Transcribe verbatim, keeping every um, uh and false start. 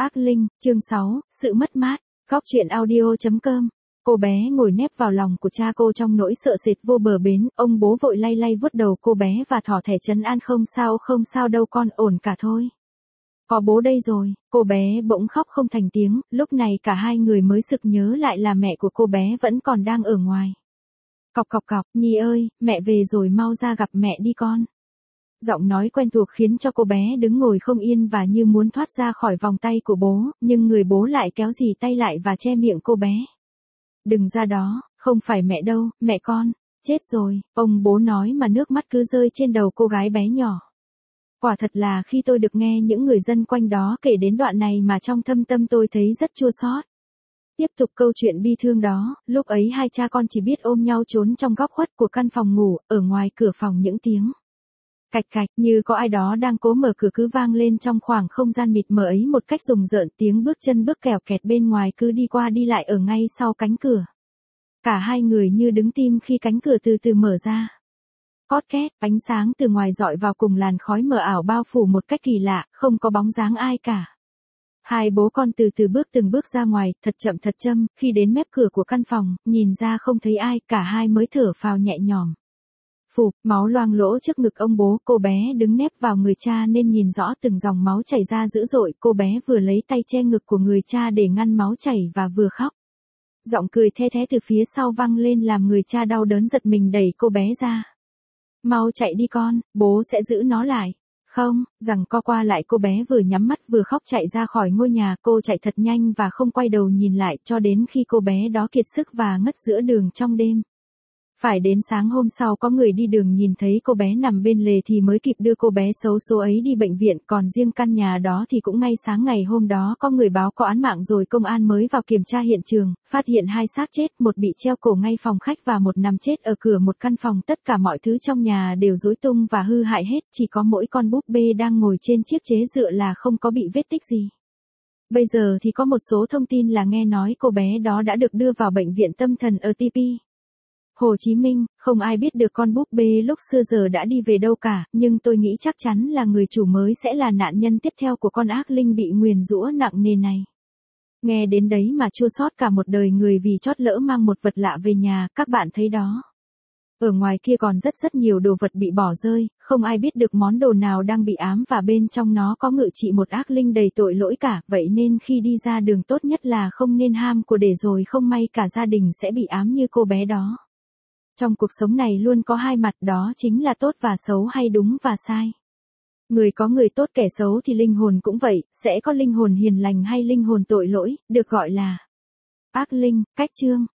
Ác Linh, chương sáu, sự mất mát. Góc truyện audio chấm com. Cô bé ngồi nép vào lòng của cha cô trong nỗi sợ sệt vô bờ bến, ông bố vội lay lay vuốt đầu cô bé và thỏ thẻ trấn an không sao không sao đâu con, ổn cả thôi. Có bố đây rồi, cô bé bỗng khóc không thành tiếng, lúc này cả hai người mới sực nhớ lại là mẹ của cô bé vẫn còn đang ở ngoài. Cọc cọc cọc, Nhi ơi, mẹ về rồi mau ra gặp mẹ đi con. Giọng nói quen thuộc khiến cho cô bé đứng ngồi không yên và như muốn thoát ra khỏi vòng tay của bố, nhưng người bố lại kéo dì tay lại và che miệng cô bé. Đừng ra đó, không phải mẹ đâu, mẹ con, chết rồi, ông bố nói mà nước mắt cứ rơi trên đầu cô gái bé nhỏ. Quả thật là khi tôi được nghe những người dân quanh đó kể đến đoạn này mà trong thâm tâm tôi thấy rất chua xót. Tiếp tục câu chuyện bi thương đó, lúc ấy hai cha con chỉ biết ôm nhau trốn trong góc khuất của căn phòng ngủ, ở ngoài cửa phòng những tiếng cạch cạch như có ai đó đang cố mở cửa cứ vang lên trong khoảng không gian mịt mờ ấy một cách rùng rợn, tiếng bước chân bước kèo kẹt bên ngoài cứ đi qua đi lại ở ngay sau cánh cửa. Cả hai người như đứng tim khi cánh cửa từ từ mở ra. Cót két, ánh sáng từ ngoài dọi vào cùng làn khói mờ ảo bao phủ một cách kỳ lạ, không có bóng dáng ai cả. Hai bố con từ từ bước từng bước ra ngoài, thật chậm thật chậm, khi đến mép cửa của căn phòng, nhìn ra không thấy ai, cả hai mới thở phào nhẹ nhõm. Phụp, máu loang lỗ trước ngực ông bố, cô bé đứng nép vào người cha nên nhìn rõ từng dòng máu chảy ra dữ dội, cô bé vừa lấy tay che ngực của người cha để ngăn máu chảy và vừa khóc. Giọng cười the thé từ phía sau vang lên làm người cha đau đớn giật mình đẩy cô bé ra. Mau chạy đi con, bố sẽ giữ nó lại. Không, rằng co qua lại cô bé vừa nhắm mắt vừa khóc chạy ra khỏi ngôi nhà, cô chạy thật nhanh và không quay đầu nhìn lại cho đến khi cô bé đó kiệt sức và ngất giữa đường trong đêm. Phải đến sáng hôm sau có người đi đường nhìn thấy cô bé nằm bên lề thì mới kịp đưa cô bé xấu số ấy đi bệnh viện, còn riêng căn nhà đó thì cũng ngay sáng ngày hôm đó có người báo có án mạng rồi công an mới vào kiểm tra hiện trường, phát hiện hai xác chết, một bị treo cổ ngay phòng khách và một nằm chết ở cửa một căn phòng, tất cả mọi thứ trong nhà đều rối tung và hư hại hết, chỉ có mỗi con búp bê đang ngồi trên chiếc chế dựa là không có bị vết tích gì. Bây giờ thì có một số thông tin là nghe nói cô bé đó đã được đưa vào bệnh viện tâm thần ở tê pê. Hồ Chí Minh, không ai biết được con búp bê lúc xưa giờ đã đi về đâu cả, nhưng tôi nghĩ chắc chắn là người chủ mới sẽ là nạn nhân tiếp theo của con ác linh bị nguyền rủa nặng nề này. Nghe đến đấy mà chua xót cả một đời người vì chót lỡ mang một vật lạ về nhà, các bạn thấy đó. Ở ngoài kia còn rất rất nhiều đồ vật bị bỏ rơi, không ai biết được món đồ nào đang bị ám và bên trong nó có ngự trị một ác linh đầy tội lỗi cả, vậy nên khi đi ra đường tốt nhất là không nên ham của để rồi không may cả gia đình sẽ bị ám như cô bé đó. Trong cuộc sống này luôn có hai mặt, đó chính là tốt và xấu hay đúng và sai. Người có người tốt kẻ xấu thì linh hồn cũng vậy, sẽ có linh hồn hiền lành hay linh hồn tội lỗi, được gọi là ác linh. Cách chương,